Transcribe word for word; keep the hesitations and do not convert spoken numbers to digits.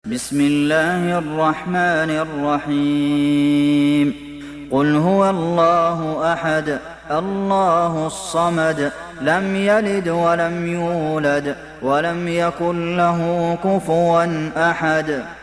بسم الله الرحمن الرحيم قل هو الله أحد الله الصمد لم يلد ولم يولد ولم يكن له كفوا أحد